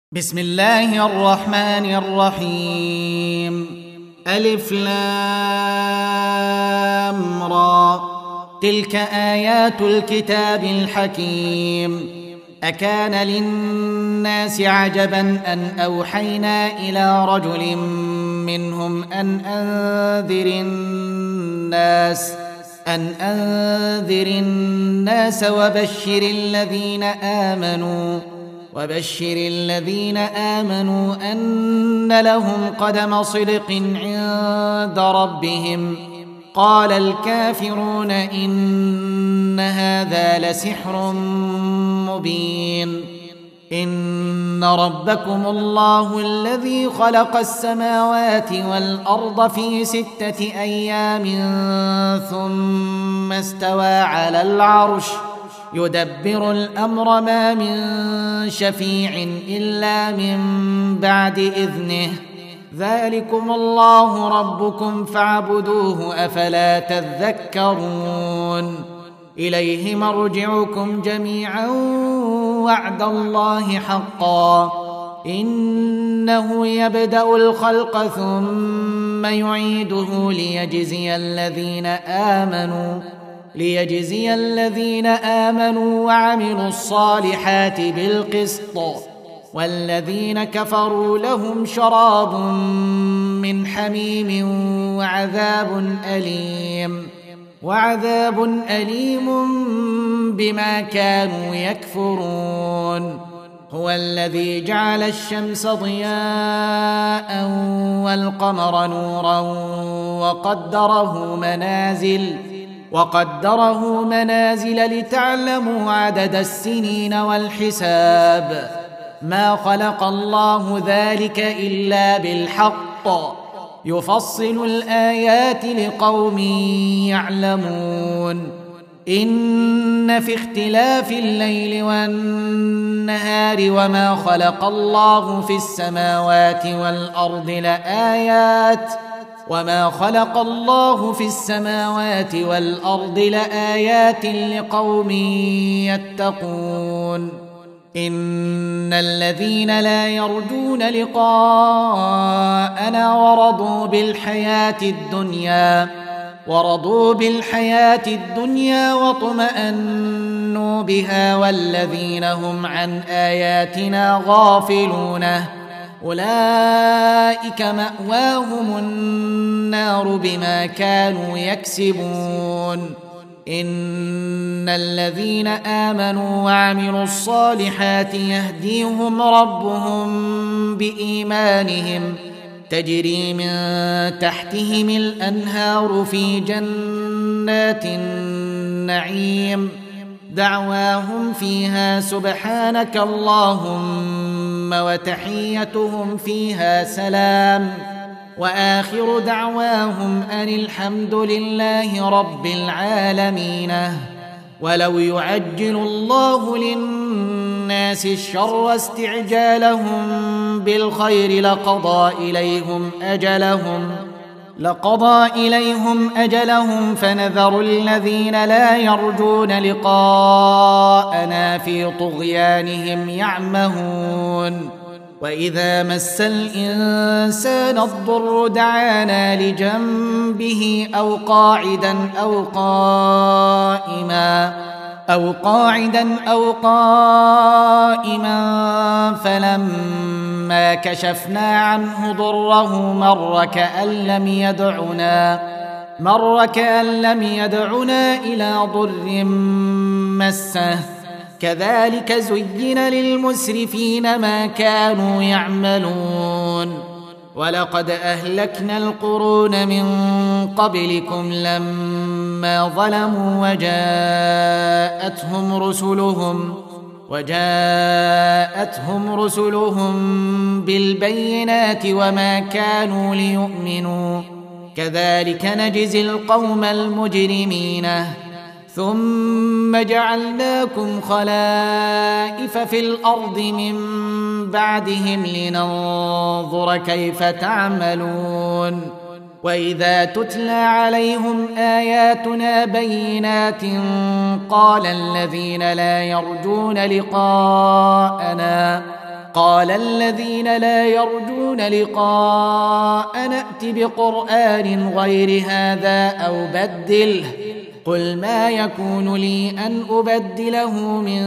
بسم الله الرحمن الرحيم. ألف لام را. تلك آيات الكتاب الحكيم. أكان للناس عجبا أن أوحينا إلى رجل منهم أن أنذر الناس وبشر الذين آمنوا أن لهم قدم صدق عند ربهم. قال الكافرون إن هذا لسحر مبين. إن ربكم الله الذي خلق السماوات والأرض في 6 أيام ثم استوى على العرش يدبر الأمر ما من شفيع إلا من بعد إذنه. ذلكم الله ربكم فاعبدوه أفلا تذكرون. إليه مرجعكم جميعا وعد الله حقا. إنه يبدأ الخلق ثم يعيده ليجزي الذين آمنوا وعملوا الصالحات بالقسط. والذين كفروا لهم شراب من حميم وعذاب أليم بما كانوا يكفرون. هو الذي جعل الشمس ضياء والقمر نورا وقدره منازل لتعلموا عدد السنين والحساب. ما خلق الله ذلك إلا بالحق. يفصل الآيات لقوم يعلمون. إن في اختلاف الليل والنهار وما خلق الله في السماوات والأرض لآيات لقوم يتقون. إن الذين لا يرجون لقاءنا ورضوا بالحياة الدنيا واطمأنوا بها والذين هم عن آياتنا غافلون أولئك مأواهم النار بما كانوا يكسبون. إن الذين آمنوا وعملوا الصالحات يهديهم ربهم بإيمانهم تجري من تحتهم الأنهار في جنات النعيم. دعواهم فيها سبحانك اللهم وتحيتهم فيها سلام. وآخر دعواهم أن الحمد لله رب العالمين. ولو يعجل الله للناس الشر استعجالهم بالخير لقضى إليهم أجلهم فنذر الذين لا يرجون لقاءنا في طغيانهم يعمهون. وإذا مس الإنسان الضر دعانا لجنبه أو قاعدا أو قائما فلما كشفنا عنه ضره مر كأن لم يدعنا إلى ضر مسه. كذلك زين للمسرفين ما كانوا يعملون. ولقد أهلكنا القرون من قبلكم لما ظلموا وجاءتهم رسلهم بالبينات وما كانوا ليؤمنوا. كذلك نجزي القوم المجرمين. ثم جعلناكم خلائف في الأرض من بعدهم لننظر كيف تعملون. وإذا تتلى عليهم آياتنا بينات قال قال الذين لا يرجون لقاء نأت بقرآن غير هذا أو بدله قل ما يكون لي أن أبدله من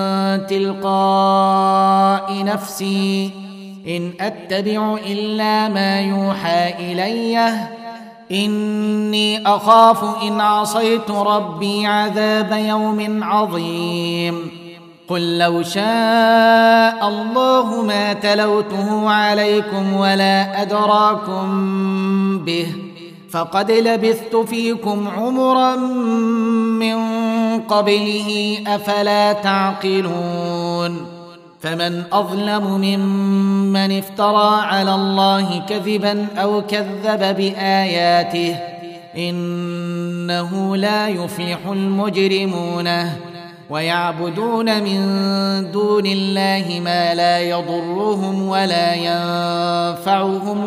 تلقاء نفسي إن أتبع إلا ما يوحى إلي إني أخاف إن عصيت ربي عذاب يوم عظيم قل لو شاء الله ما تلوته عليكم ولا أدراكم به فقد لبثت فيكم عمرا من قبله أفلا تعقلون فمن أظلم ممن افترى على الله كذبا أو كذب بآياته إنه لا يفلح المجرمون ويعبدون من دون الله ما لا يضرهم ولا ينفعهم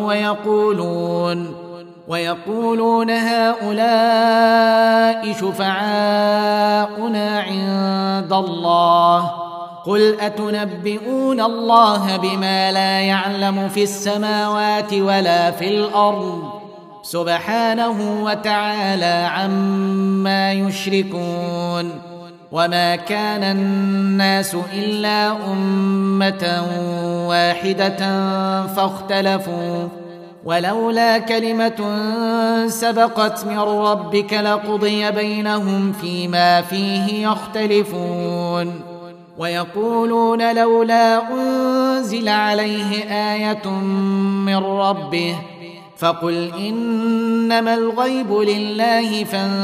ويقولون هؤلاء شفعاؤنا عند الله قل أتنبئون الله بما لا يعلم في السماوات ولا في الأرض سبحانه وتعالى عما يشركون وما كان الناس إلا أمة واحدة فاختلفوا ولولا كلمة سبقت من ربك لقضي بينهم فيما فيه يختلفون ويقولون لولا أنزل عليه آية من ربه فقل إنما الغيب لله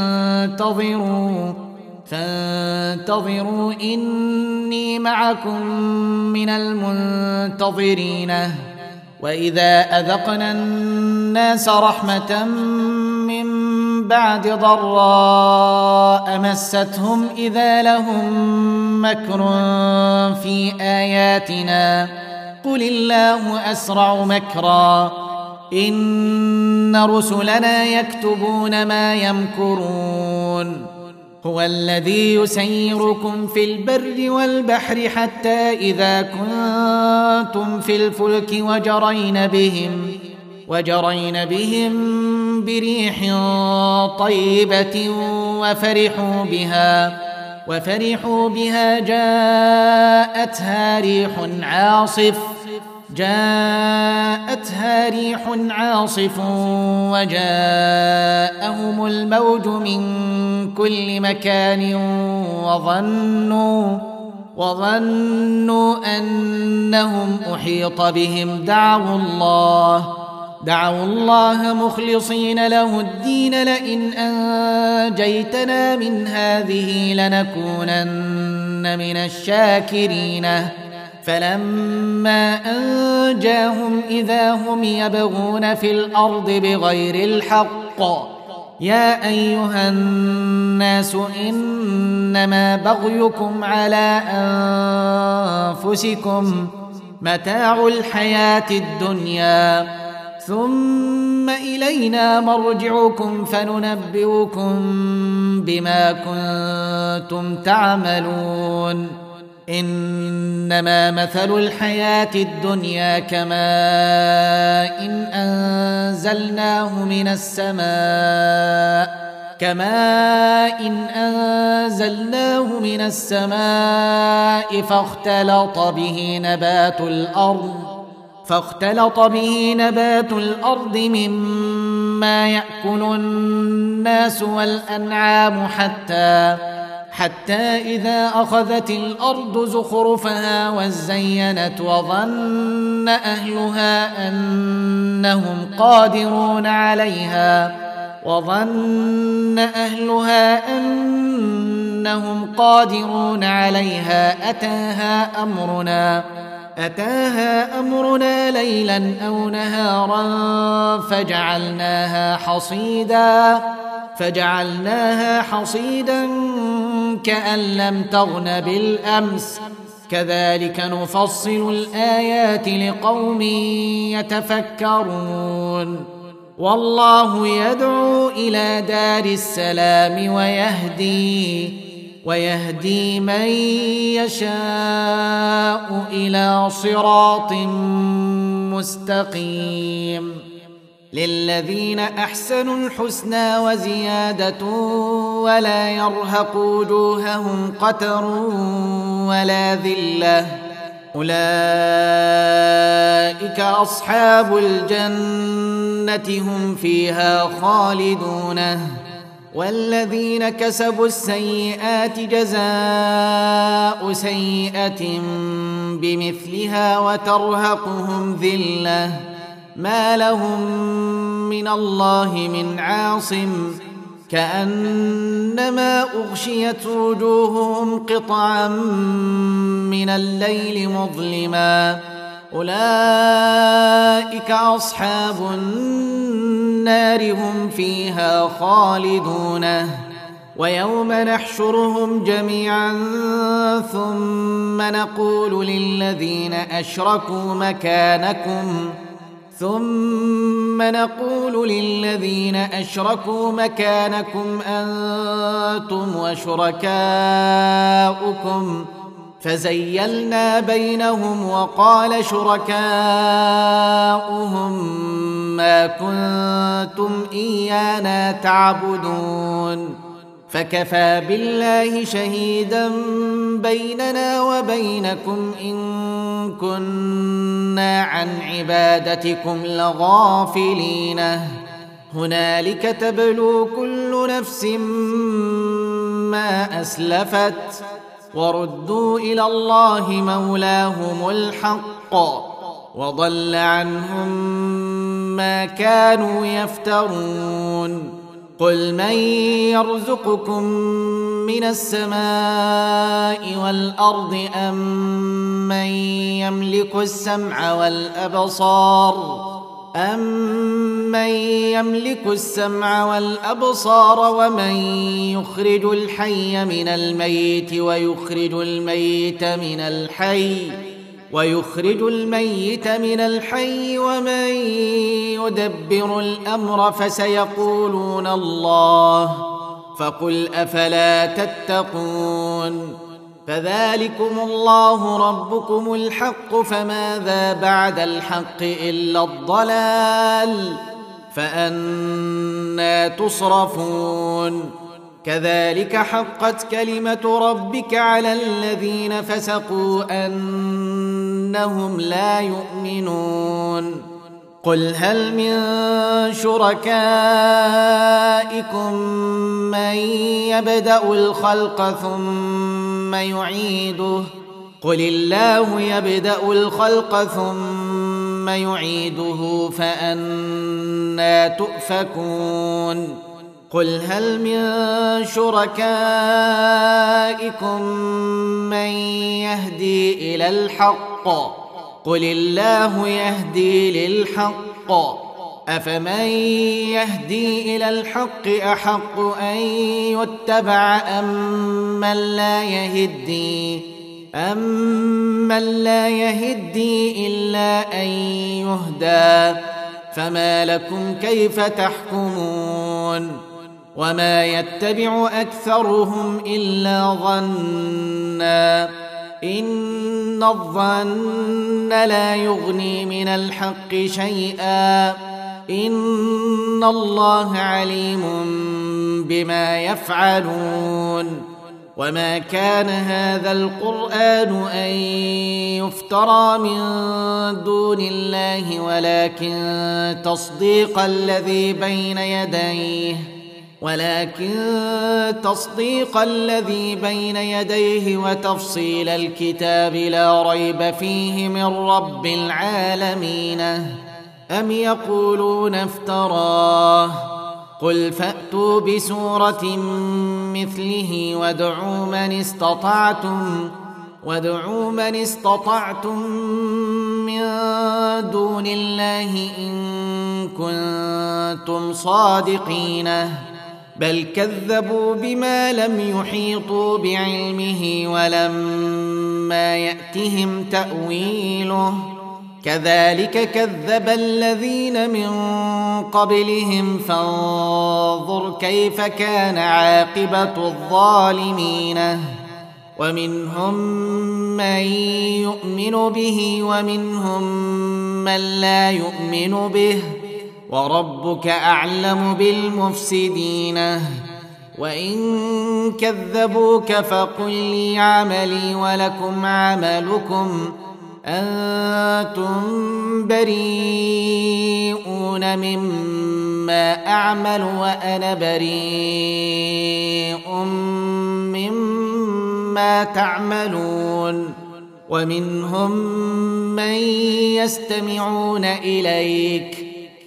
فانتظروا إني معكم من المنتظرين وإذا أذقنا الناس رحمة من بعد ضراء مستهم إذا لهم مكر في آياتنا قل الله أسرع مكرا إن رسلنا يكتبون ما يمكرون هو الذي يسيركم في البر والبحر حتى إذا كنتم في الفلك وجرين بهم بريح طيبة وفرحوا بها جاءتها ريح عاصف وجاءهم الموج من كل مكان وظنوا أنهم أحيط بهم دعوا الله مخلصين له الدين لئن أنجيتنا من هذه لنكونن من الشاكرين فلما أنجاهم إذا هم يبغون في الأرض بغير الحق يا أيها الناس إنما بغيكم على أنفسكم متاع الحياة الدنيا ثم إلينا مرجعكم فننبئكم بما كنتم تعملون إنما مثل الحياة الدنيا كماء أنزلناه من السماء فاختلط به نبات الأرض مما يأكل الناس والأنعام حتى إذا أخذت الأرض زخرفها وزينت وظن أهلها أنهم قادرون عليها أتاها أمرنا ليلا أو نهارا فجعلناها حصيدا كأن لم تغن بالأمس كذلك نفصل الآيات لقوم يتفكرون والله يدعو إلى دار السلام ويهدي من يشاء إلى صراط مستقيم. للذين أحسنوا الحسنى وزيادة ولا يرهق وجوههم قتر ولا ذلة، أولئك أصحاب الجنة هم فيها خالدون. والذين كسبوا السيئات جزاء سيئة بمثلها وترهقهم ذلة ما لهم من الله من عاصم، كأنما أغشيت وجوههم قطعا من الليل مظلما، أولئك أصحاب النار هم فيها خالدون. ويوم نحشرهم جميعا ثم نقول للذين أشركوا مكانكم أنتم وشركاؤكم، فزيلنا بينهم وقال شركاؤهم ما كنتم إيانا تعبدون، فكفى بالله شهيدا بيننا وبينكم إن كنا عن عبادتكم لغافلين. هنالك تبلو كل نفس ما أسلفت وردوا إلى الله مولاهم الحق وضل عنهم ما كانوا يفترون. قل من يرزقكم من السماء والأرض أم من يملك السمع والأبصار ومن يخرج الحي من الميت ويخرج الميت من الحي ومن يدبر الأمر، فسيقولون الله، فقل أفلا تتقون. فذلكم الله ربكم الحق، فماذا بعد الحق إلا الضلال، فأنى تصرفون. كذلك حقت كلمة ربك على الذين فسقوا أنهم لا يؤمنون. قل هل من شركائكم من يبدأ الخلق ثم يعيده، قل الله يبدأ الخلق ثم يعيده فأنى تؤفكون. قل هل من شركائكم من يهدي إلى الحق، قل الله يهدي للحق، أفمن يهدي إلى الحق أحق أن يتبع أمن لا يهدي إلا أن يهدى، فما لكم كيف تحكمون. وما يتبع أكثرهم إلا ظنا، إن الظن لا يغني من الحق شيئا، إن الله عليم بما يفعلون. وما كان هذا القرآن أن يفترى من دون الله ولكن تصديق الذي بين يديه وتفصيل الكتاب لا ريب فيه من رب العالمين. أم يقولون افتراه، قل فأتوا بسورة مثله وادعوا من استطعتم من دون الله إن كنتم صادقين. بل كذبوا بما لم يحيطوا بعلمه ولما يأتهم تأويله، كذلك كذب الذين من قبلهم فانظر كيف كان عاقبة الظالمين ومنهم من يؤمن به ومنهم من لا يؤمن به وربك أعلم بالمفسدين وإن كذبوك فقل لي عملي ولكم عملكم أنتم بريئون مما أعمل وأنا بريء مما تعملون ومنهم من يستمعون إليك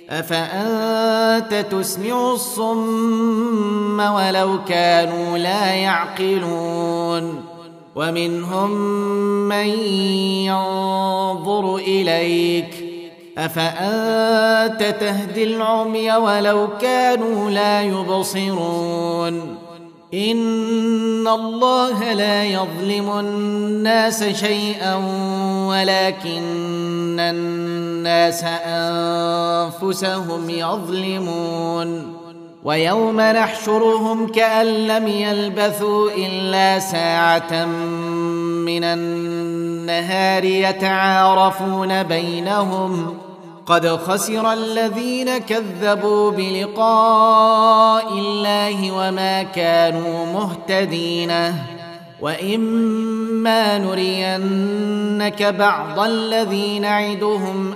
أفأنت تسمع الصم ولو كانوا لا يعقلون ومنهم من ينظر إليك أفأنت تهدي العمي ولو كانوا لا يبصرون إن الله لا يظلم الناس شيئا ولكن الناس أنفسهم يظلمون ويوم نحشرهم كأن لم يلبثوا إلا ساعة من النهار يتعارفون بينهم قد خسر الذين كذبوا بلقاء الله وما كانوا مهتدين وإما نرينك بعض الذي نعدهم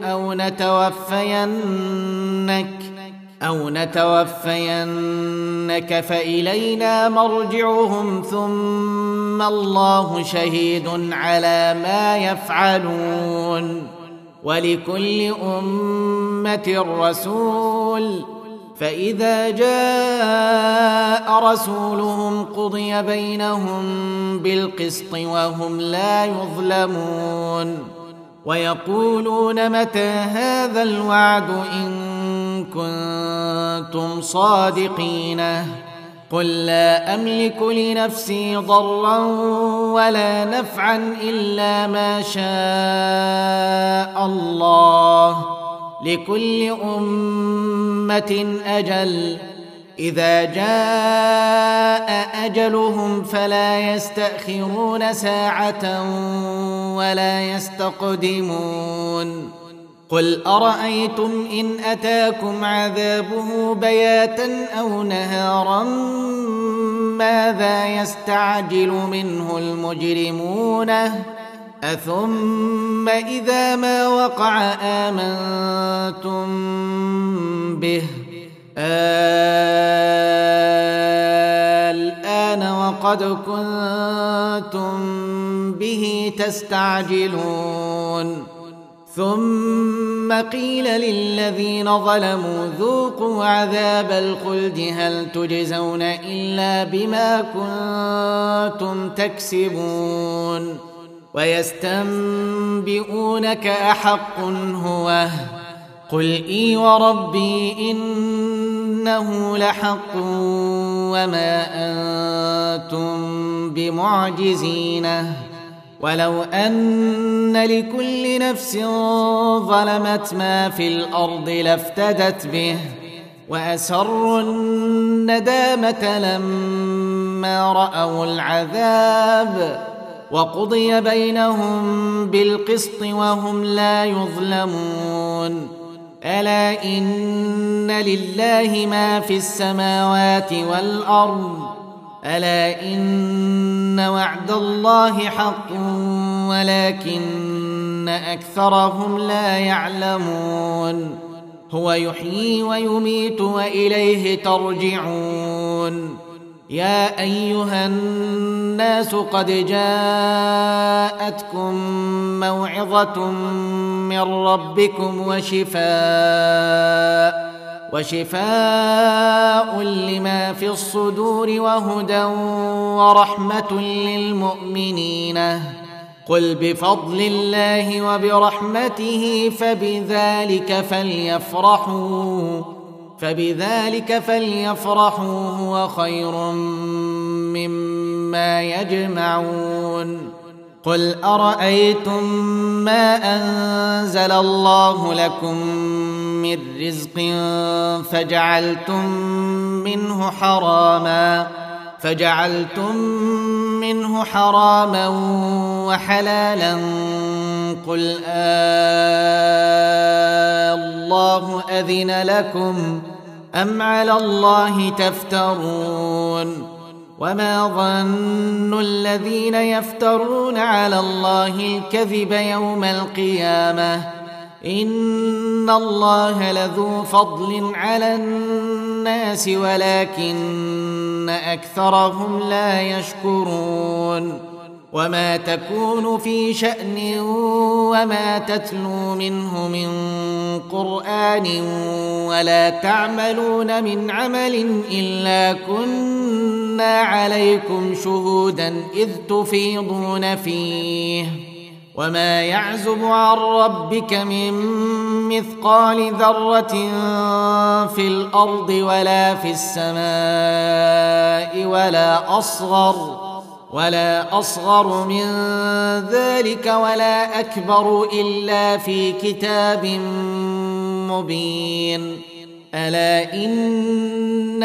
أو نتوفينك فإلينا مرجعهم ثم الله شهيد على ما يفعلون ولكل أمة رسول فإذا جاء رسولهم قضي بينهم بالقسط وهم لا يظلمون ويقولون متى هذا الوعد إن كنتم صادقين قل لا أملك لنفسي ضرا ولا نفعا إلا ما شاء الله لكل أمة أجل إذا جاء أجلهم فلا يستأخرون ساعة ولا يستقدمون قل أرأيتم إن أتاكم عذابه بياتا أو نهارا ماذا يستعجل منه المجرمون أثم إذا ما وقع آمنتم به الآن وقد كنتم به تستعجلون ثم قيل للذين ظلموا ذوقوا عذاب الخلد هل تجزون إلا بما كنتم تكسبون ويستنبئونك أحق هو قل إي وربي إنه لحق وما أنتم بمعجزين ولو أن لكل نفس ظلمت ما في الأرض لافتدت به وأسروا الندامة لما رأوا العذاب وقضي بينهم بالقسط وهم لا يظلمون ألا إن لله ما في السماوات والأرض ألا إن وعد الله حق ولكن أكثرهم لا يعلمون هو يحيي ويميت وإليه ترجعون يا أيها الناس قد جاءتكم موعظة من ربكم وشفاء لما في الصدور وهدى ورحمة للمؤمنين قل بفضل الله وبرحمته فبذلك فليفرحوا هو خير مما يجمعون قل أرأيتم ما أنزل الله لكم من رزق فجعلتم منه حراما وحلالا قل الله أذن لكم أم على الله تفترون وما ظن الذين يفترون على الله الكذب يوم القيامة إن الله لذو فضل على الناس ولكن أكثرهم لا يشكرون وما تكون في شأن وما تتلو منه من قرآن ولا تعملون من عمل إلا كنا عليكم شهودا إذ تفيضون فيه وما يعزب عن ربك من مثقال ذرة في الأرض ولا في السماء ولا أصغر من ذلك ولا أكبر إلا في كتاب مبين ألا إن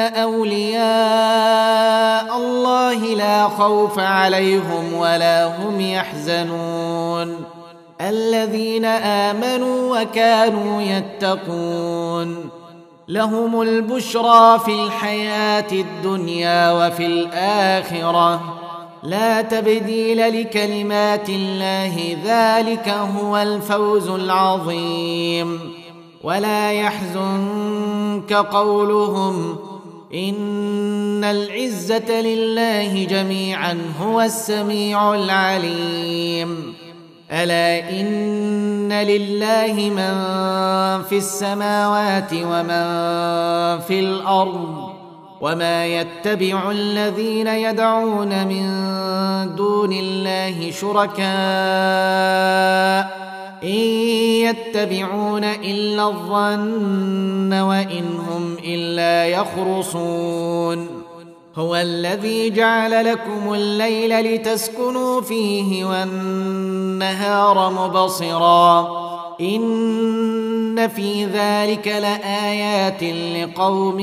أولياء الله لا خوف عليهم ولا هم يحزنون الذين آمنوا وكانوا يتقون لهم البشرى في الحياة الدنيا وفي الآخرة لا تبديل لكلمات الله ذلك هو الفوز العظيم ولا يحزنك قولهم إن العزة لله جميعا هو السميع العليم ألا إن لله من في السماوات ومن في الأرض وما يتبع الذين يدعون من دون الله شركاء إن يتبعون إلا الظن وإن هم إلا يخرصون هو الذي جعل لكم الليل لتسكنوا فيه والنهار مبصرا إن في ذلك لآيات لقوم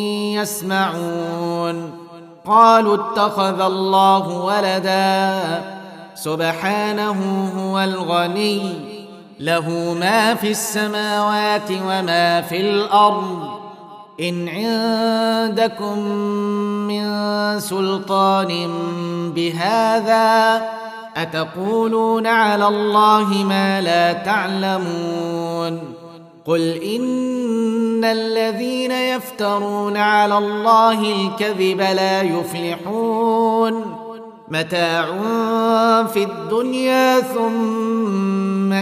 يسمعون قالوا اتخذ الله ولدا سبحانه هو الغني له ما في السماوات وما في الأرض إن عندكم من سلطان بهذا أتقولون على الله ما لا تعلمون قل إن الذين يفترون على الله الكذب لا يفلحون متاع في الدنيا ثم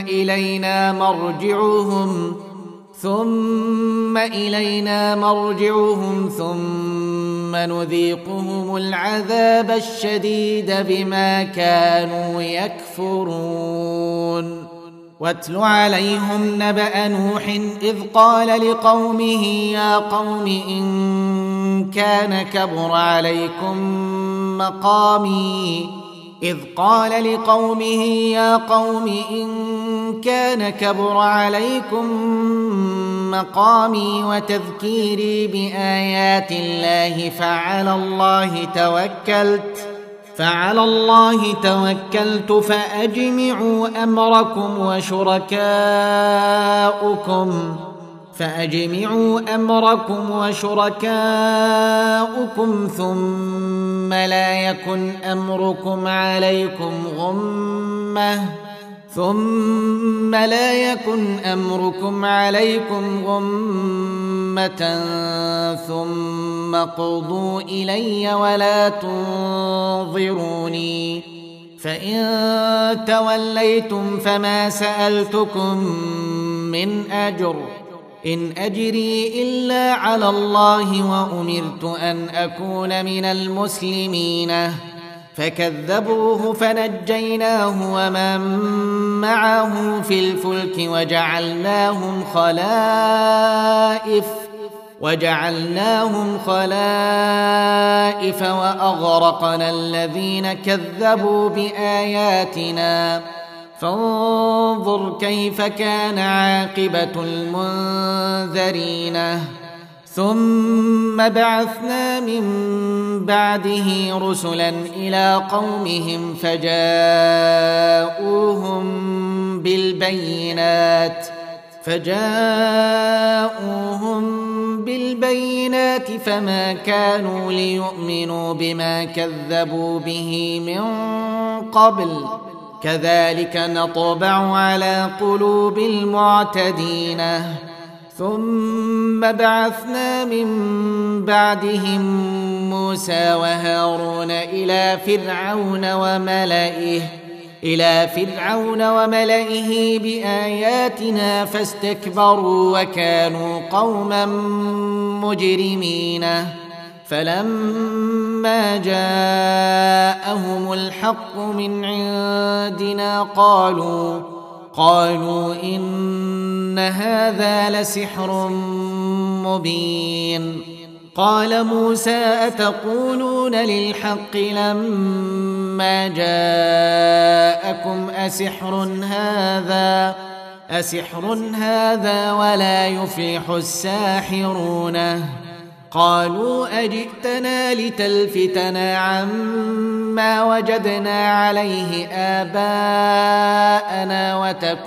إلينا مرجعهم ثم نذيقهم العذاب الشديد بما كانوا يكفرون واتل عليهم نبأ نوح إذ قال لقومه يا قوم إن كان كبر عليكم مقامي وتذكيري بآيات الله فعلى الله توكلت فأجمعوا أمركم وشركاؤكم ثم لا يكن أمركم عليكم غمة ثم قضوا إلي ولا تنظروني فإن توليتم فما سألتكم من أجر إن أجري إلا على الله وأمرت أن أكون من المسلمين فكذبوه فنجيناه ومن وجعلناهم خلائف وأغرقنا الذين كذبوا بآياتنا فانظر كيف كان عاقبة المنذرين ثم بعثنا من بعده رسلا إلى قومهم فجاءوهم بالبينات فما كانوا ليؤمنوا بما كذبوا به من قبل كذلك نطبع على قلوب المعتدين ثم بعثنا من بعدهم موسى وهارون إلى فرعون وملئه بآياتنا فاستكبروا وكانوا قوما مجرمين فلما جاءهم الحق من عندنا قالوا إن هذا لسحر مبين قال موسى أتقولون للحق لما جاءكم أسحر هذا ولا يفلح الساحرون قالوا أجئتنا لتلفتنا عما وجدنا عليه آباءنا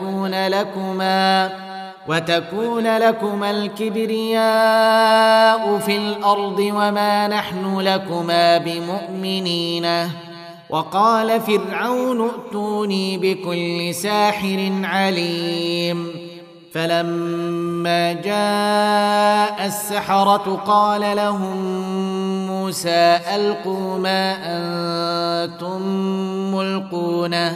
وتكون لكما الكبرياء في الأرض وما نحن لكما بمؤمنين وقال فرعون ائتوني بكل ساحر عليم فلما جاء السحرة قال لهم موسى ألقوا ما أنتم ملقونه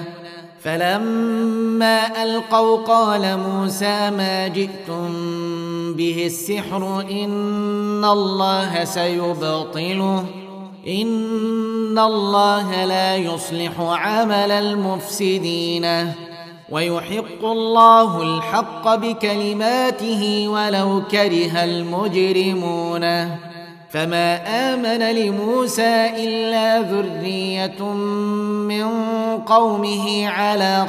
فلما ألقوا قال موسى ما جئتم به السحر إن الله سيبطله إن الله لا يصلح عمل المفسدين ويحق الله الحق بكلماته ولو كره المجرمون فما آمن لموسى إلا ذرية من قومه على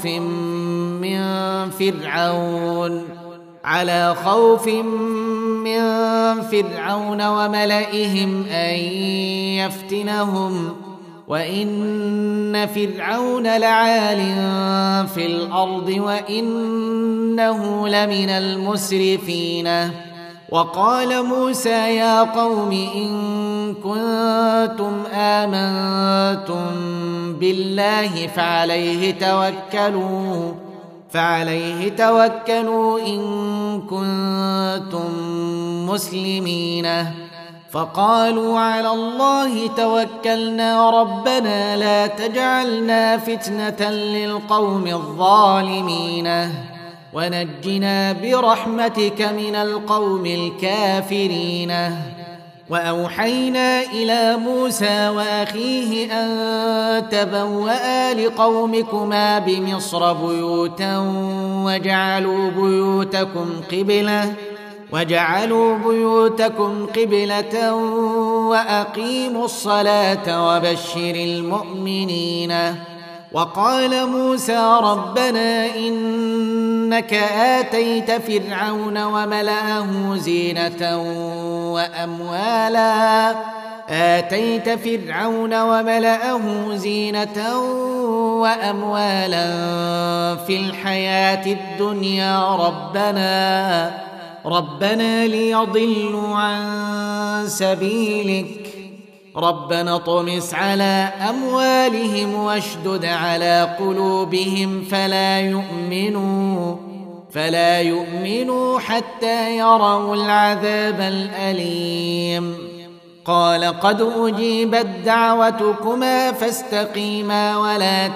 خوف من فرعون وملئهم أن يفتنهم وإن فرعون لعال في الأرض وإنه لمن المسرفين وقال موسى يا قوم إن كنتم آمنتم بالله فعليه توكلوا إن كنتم مسلمين فقالوا على الله توكلنا ربنا لا تجعلنا فتنة للقوم الظالمين ونجنا برحمتك من القوم الكافرين وأوحينا إلى موسى وأخيه أن تبوأ لقومكما بمصر بيوتا وجعلوا بيوتكم قبلة وأقيموا الصلاة وبشر المؤمنين وقال موسى ربنا إنك آتيت فرعون وملأه زينة وأموالا في الحياة الدنيا ربنا ليضلوا عن سبيلك ربنا اطمس على أموالهم واشدد على قلوبهم فلا يؤمنوا حتى يروا العذاب الأليم قال قد أجيبت دعوتكما فاستقيما ولا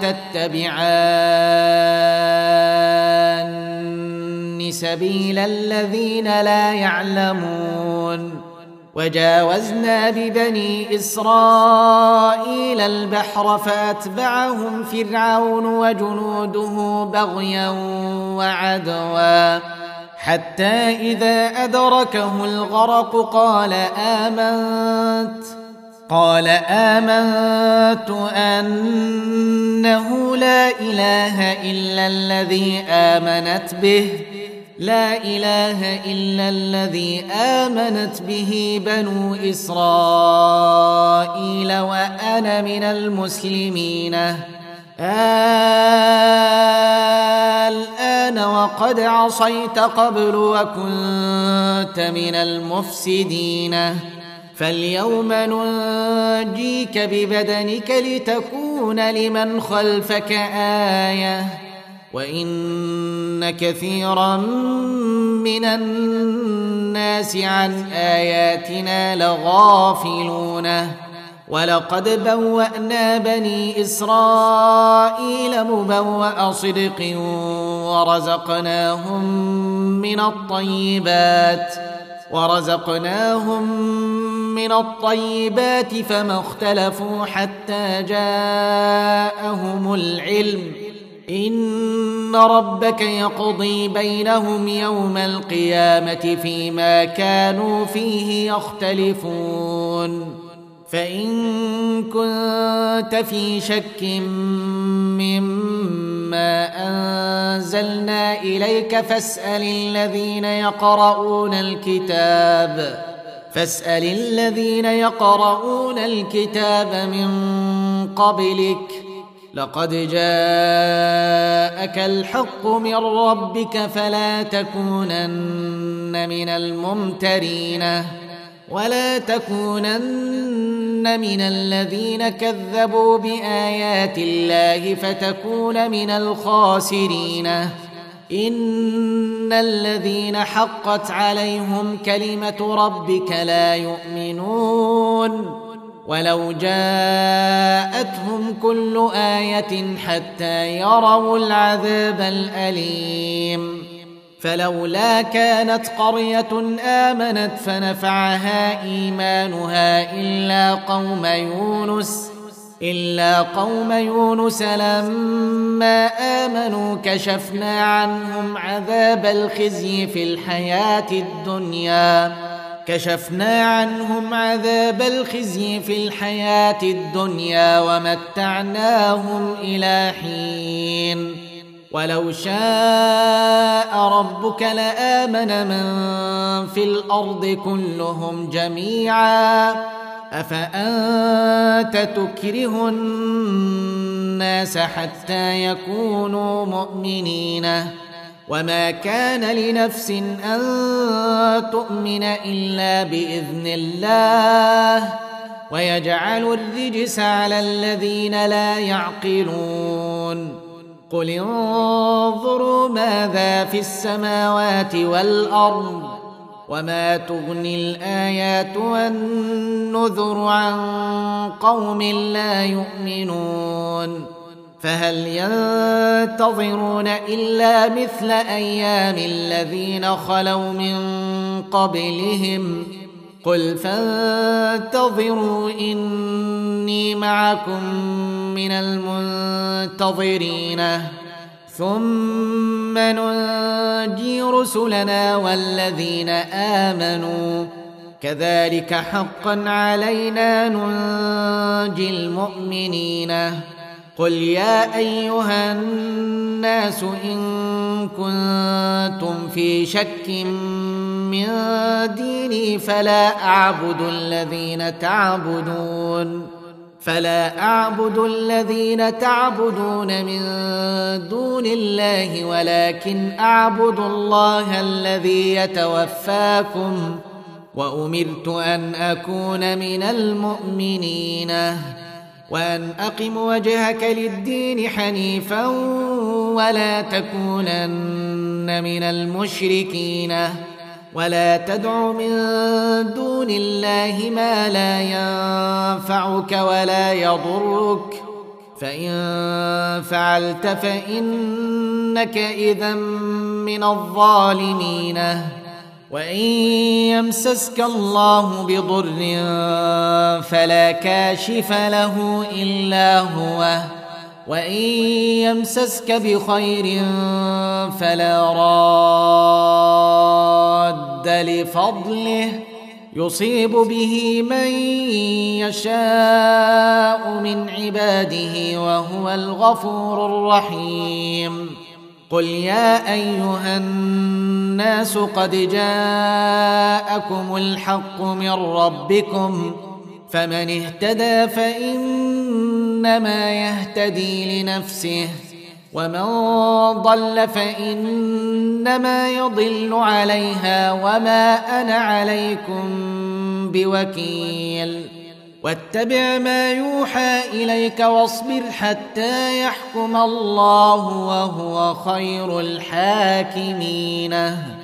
تتبعان سبيل الذين لا يعلمون وجاوزنا ببني إسرائيل البحر فأتبعهم فرعون وجنوده بغيا وعدوا حتى إذا أدركه الغرق قال آمنت أنه لا إله إلا الذي آمنت به بنو إسرائيل وأنا من المسلمين الآن وقد عصيت قبل وكنت من المفسدين فاليوم ننجيك ببدنك لتكون لمن خلفك آية وإن كثيرا من الناس عن آياتنا لغافلون ولقد بوأنا بني إسرائيل مبوأ صدق ورزقناهم من الطيبات فما اختلفوا حتى جاءهم العلم إن ربك يقضي بينهم يوم القيامة فيما كانوا فيه يختلفون فإن كنت في شك مما أنزلنا إليك فاسأل الذين يقرؤون الكتاب من قبلك لقد جاءك الحق من ربك فلا تكونن من الممترين ولا تكونن من الذين كذبوا بآيات الله فتكون من الخاسرين إن الذين حقت عليهم كلمة ربك لا يؤمنون ولو جاءتهم كل آية حتى يروا العذاب الأليم فلولا كانت قرية آمنت فنفعها إيمانها إلا قوم يونس لما آمنوا كشفنا عنهم عذاب الخزي في الحياة الدنيا ومتعناهم إلى حين ولو شاء ربك لآمن من في الأرض كلهم جميعا أفأنت تكره الناس حتى يكونوا مؤمنين وما كان لنفس أن تؤمن إلا بإذن الله ويجعل الرجس على الذين لا يعقلون قل انظروا ماذا في السماوات والأرض وما تغني الآيات والنذر عن قوم لا يؤمنون فهل ينتظرون إلا مثل أيام الذين خلوا من قبلهم قل فانتظروا إني معكم من المنتظرين ثم ننجي رسلنا والذين آمنوا كذلك حقا علينا ننجي المؤمنين قل يا أيها الناس إن كنتم في شك من ديني فلا أعبد الذين تعبدون من دون الله ولكن أعبد الله الذي يتوفاكم وأمرت أن أكون من المؤمنين وأن أقم وجهك للدين حنيفا ولا تكونن من المشركين ولا تدع من دون الله ما لا ينفعك ولا يضرك فإن فعلت فإنك إذا من الظالمين وإن يمسسك الله بضر فلا كاشف له إلا هو وإن يمسسك بخير فلا راد إلا لفضله يصيب به من يشاء من عباده وهو الغفور الرحيم قل يا أيها الناس قد جاءكم الحق من ربكم فمن اهتدى فإنما يهتدي لنفسه ومن ضل فإنما يضل عليها وما أنا عليكم بوكيل واتبع ما يوحى إليك واصبر حتى يحكم الله وهو خير الحاكمين